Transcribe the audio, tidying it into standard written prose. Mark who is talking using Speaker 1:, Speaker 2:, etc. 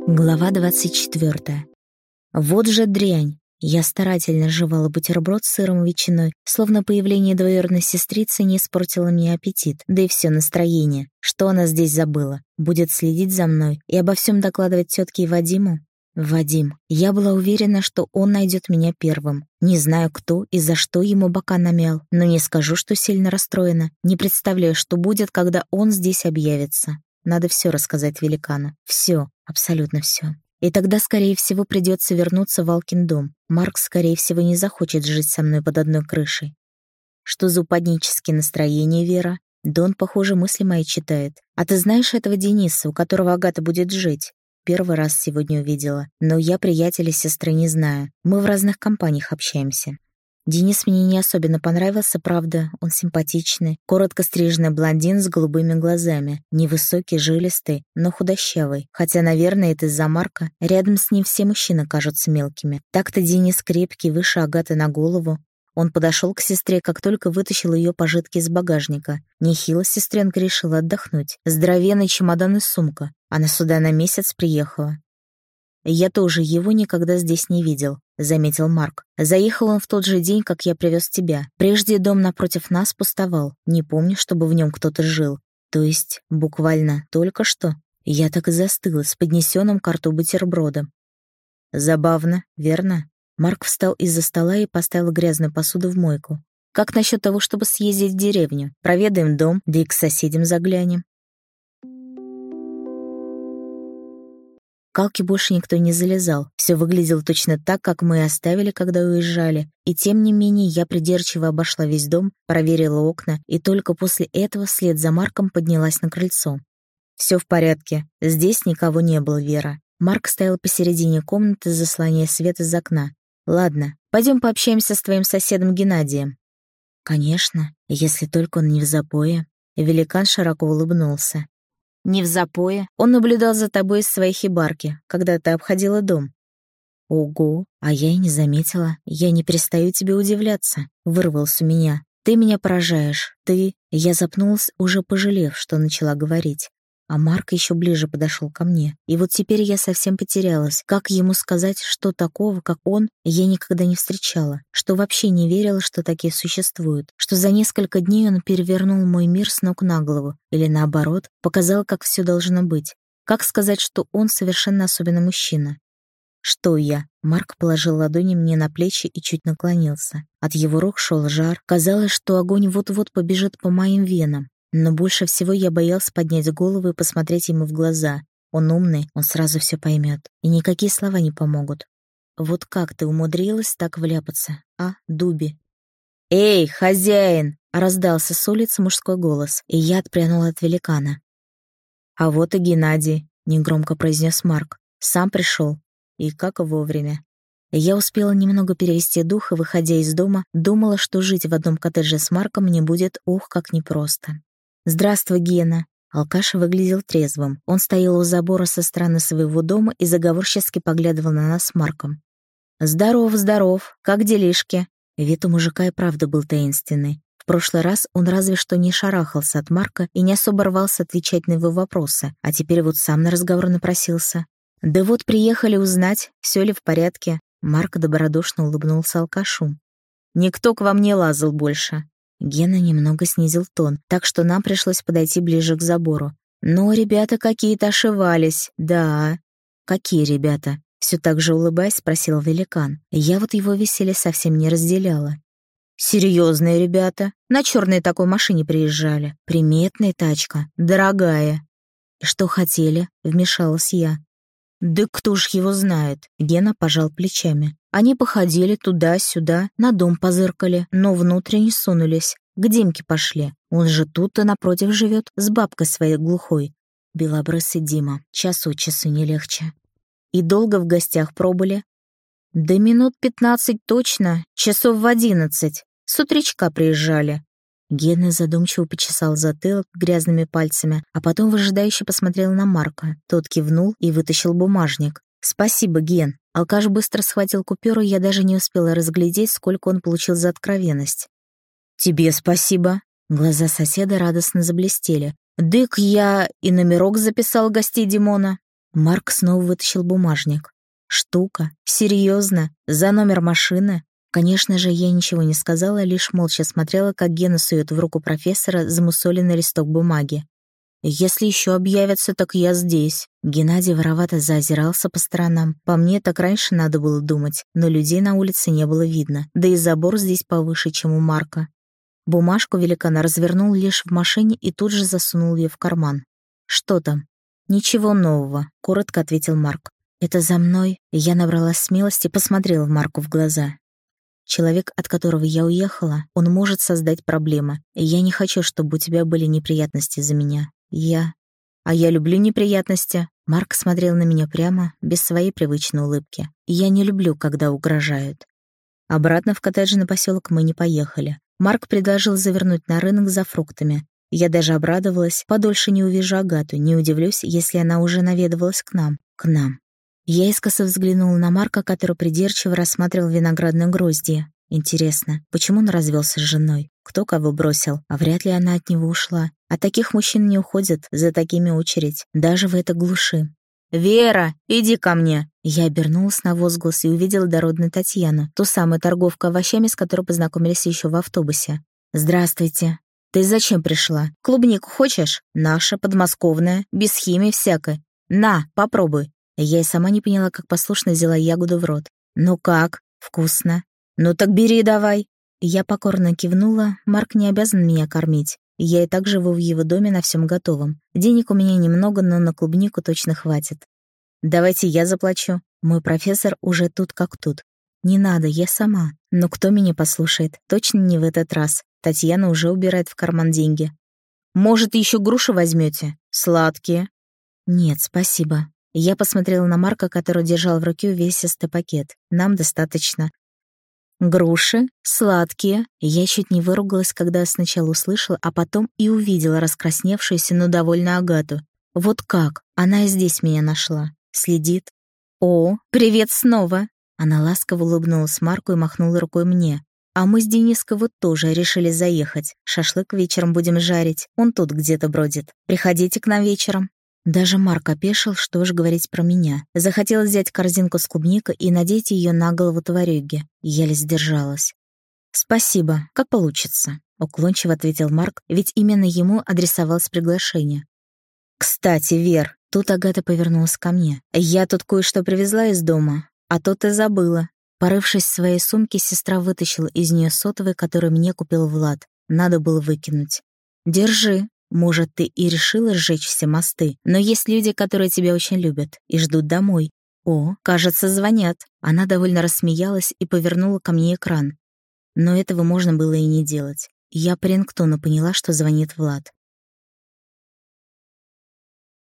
Speaker 1: Глава 24. Вот же дрянь. Я старательно жевала бутерброд с сыром и ветчиной, словно появление двоюродной сестрицы не испортило мне аппетит, да и все настроение. Что она здесь забыла? Будет следить за мной и обо всем докладывать тетке и Вадиму? Вадим. Я была уверена, что он найдет меня первым. Не знаю, кто и за что ему бока намял, но не скажу, что сильно расстроена. Не представляю, что будет, когда он здесь объявится. Надо все рассказать великану. Все, абсолютно все. И тогда, скорее всего, придется вернуться в Алкин дом. Марк, скорее всего, не захочет жить со мной под одной крышей. Что за упаднические настроения, Вера? Да он, похоже, мысли мои читает. А ты знаешь этого Дениса, у которого Агата будет жить? Первый раз сегодня увидела, но я приятеля сестры не знаю. Мы в разных компаниях общаемся. Денис мне не особенно понравился, правда, он симпатичный, коротко стриженный блондин с голубыми глазами, невысокий, жилистый, но худощавый, хотя, наверное, это из-за Марка, рядом с ним все мужчины кажутся мелкими. Так-то Денис крепкий, выше Агаты на голову. Он подошел к сестре, как только вытащил ее пожитки из багажника. Нехило сестренка решила отдохнуть. Здоровенный чемодан и сумка. Она сюда на месяц приехала. «Я тоже его никогда здесь не видел», — заметил Марк. «Заехал он в тот же день, как я привез тебя. Прежде дом напротив нас пустовал. Не помню, чтобы в нем кто-то жил. То есть, буквально, только что». Я так и застыла с поднесенным к рту бутербродом. «Забавно, верно?» Марк встал из-за стола и поставил грязную посуду в мойку. «Как насчет того, чтобы съездить в деревню? Проведаем дом, да и к соседям заглянем». К Алке больше никто не залезал. Все выглядело точно так, как мы и оставили, когда уезжали. И тем не менее я придирчиво обошла весь дом, проверила окна, и только после этого вслед за Марком поднялась на крыльцо. «Все в порядке. Здесь никого не было, Вера». Марк стоял посередине комнаты, заслоняя свет из окна. «Ладно, пойдем пообщаемся с твоим соседом Геннадием». «Конечно, если только он не в запое». Великан широко улыбнулся. «Не в запое. Он наблюдал за тобой из своей хибарки, когда ты обходила дом». «Ого, а я и не заметила. Я не перестаю тебе удивляться», — вырвалось у меня. «Ты меня поражаешь. Ты...» Я запнулась, уже пожалев, что начала говорить. А Марк еще ближе подошел ко мне. И вот теперь я совсем потерялась. Как ему сказать, что такого, как он, я никогда не встречала? Что вообще не верила, что такие существуют? Что за несколько дней он перевернул мой мир с ног на голову? Или наоборот, показал, как все должно быть? Как сказать, что он совершенно особенный мужчина? «Что я?» Марк положил ладони мне на плечи и чуть наклонился. От его рук шел жар. Казалось, что огонь вот-вот побежит по моим венам. Но больше всего я боялся поднять голову и посмотреть ему в глаза. Он умный, он сразу все поймет. И никакие слова не помогут. «Вот как ты умудрилась так вляпаться, а, Дуби?» «Эй, хозяин!» — раздался с улицы мужской голос, и я отпрянула от великана. «А вот и Геннадий», — негромко произнес Марк. «Сам пришел. И как вовремя». Я успела немного перевести дух и, выходя из дома, думала, что жить в одном коттедже с Марком мне будет, ох, как непросто. «Здравствуй, Гена». Алкаш выглядел трезвым. Он стоял у забора со стороны своего дома и заговорчески поглядывал на нас с Марком. «Здоров, здоров. Как делишки?» Вид у мужика и правда был таинственный. В прошлый раз он разве что не шарахался от Марка и не особо рвался отвечать на его вопросы, а теперь вот сам на разговор напросился. «Да вот приехали узнать, все ли в порядке». Марк добродушно улыбнулся алкашу. «Никто к вам не лазал больше». Гена немного снизил тон, так что нам пришлось подойти ближе к забору. «Но ребята какие-то ошивались, да». «Какие ребята?» Все так же улыбаясь, спросил великан. Я вот его веселье совсем не разделяла. «Серьезные ребята. На черной такой машине приезжали. Приметная тачка, дорогая». «И что хотели?» — вмешалась я. «Да кто ж его знает?» — Гена пожал плечами. «Они походили туда-сюда, на дом позыркали, но внутрь не сунулись. К Димке пошли. Он же тут-то напротив живет, с бабкой своей глухой». Белобрысый Дима. Час от часу не легче. «И долго в гостях пробыли?» «Да минут 15 точно, часов в 11. С утречка приезжали». Гена задумчиво почесал затылок грязными пальцами, а потом выжидающе посмотрел на Марка. Тот кивнул и вытащил бумажник. «Спасибо, Ген». Алкаш быстро схватил купюру, я даже не успела разглядеть, сколько он получил за откровенность. «Тебе спасибо». Глаза соседа радостно заблестели. «Дык я и номерок записал гостей Димона». Марк снова вытащил бумажник. Штука? Серьезно? За номер машины? Конечно же, я ничего не сказала, лишь молча смотрела, как Гена сует в руку профессора замусоленный листок бумаги. «Если еще объявятся, так я здесь». Геннадий воровато заозирался по сторонам. По мне, так раньше надо было думать, но людей на улице не было видно, да и забор здесь повыше, чем у Марка. Бумажку великан развернул лишь в машине и тут же засунул ее в карман. «Что там?» «Ничего нового», — коротко ответил Марк. «Это за мной?» Я набралась смелости и посмотрела Марку в глаза. «Человек, от которого я уехала, он может создать проблемы, и я не хочу, чтобы у тебя были неприятности за меня. А я люблю неприятности». Марк смотрел на меня прямо, без своей привычной улыбки. «Я не люблю, когда угрожают». Обратно в коттеджный поселок мы не поехали. Марк предложил завернуть на рынок за фруктами. Я даже обрадовалась, подольше не увижу Агату, не удивлюсь, если она уже наведывалась к нам. Я искоса взглянула на Марка, который придирчиво рассматривал виноградные гроздья. Интересно, почему он развелся с женой? Кто кого бросил? А вряд ли она от него ушла. А таких мужчин не уходят, за такими очередь, даже в этой глуши. «Вера, иди ко мне!» Я обернулась на возглас и увидела дородную Татьяну, ту самую торговку овощами, с которой познакомились еще в автобусе. «Здравствуйте. Ты зачем пришла? Клубнику хочешь? Наша, подмосковная, без химии всякой. На, попробуй». Я и сама не поняла, как послушно взяла ягоду в рот. «Ну как? Вкусно. Ну так бери давай». Я покорно кивнула, Марк не обязан меня кормить. Я и так живу в его доме на всем готовом. Денег у меня немного, но на клубнику точно хватит. «Давайте я заплачу. Мой профессор уже тут как тут». «Не надо, я сама. Но кто меня послушает? Точно не в этот раз. Татьяна уже убирает в карман деньги». «Может, еще груши возьмете? Сладкие?» «Нет, спасибо». Я посмотрела на Марка, который держал в руке увесистый пакет. «Нам достаточно». «Груши? Сладкие?» Я чуть не выругалась, когда сначала услышала, а потом и увидела раскрасневшуюся, но довольно Агату. Вот как? Она и здесь меня нашла. Следит. «О, привет снова!» Она ласково улыбнулась Марку и махнула рукой мне. «А мы с Дениской вот тоже решили заехать. Шашлык вечером будем жарить. Он тут где-то бродит. Приходите к нам вечером». Даже Марк опешил, что уж говорить про меня. Захотелось взять корзинку с клубникой и надеть ее на голову тварюги. Еле сдержалась. «Спасибо, как получится», — уклончиво ответил Марк, ведь именно ему адресовалось приглашение. «Кстати, Вер», — тут Агата повернулась ко мне, «я тут кое-что привезла из дома, а то ты забыла». Порывшись в своей сумке, сестра вытащила из нее сотовый, который мне купил Влад. Надо было выкинуть. «Держи. Может, ты и решила сжечь все мосты, но есть люди, которые тебя очень любят и ждут домой. О, кажется, звонят». Она довольно рассмеялась и повернула ко мне экран. Но этого можно было и не делать. Я по рингтону поняла, что звонит Влад.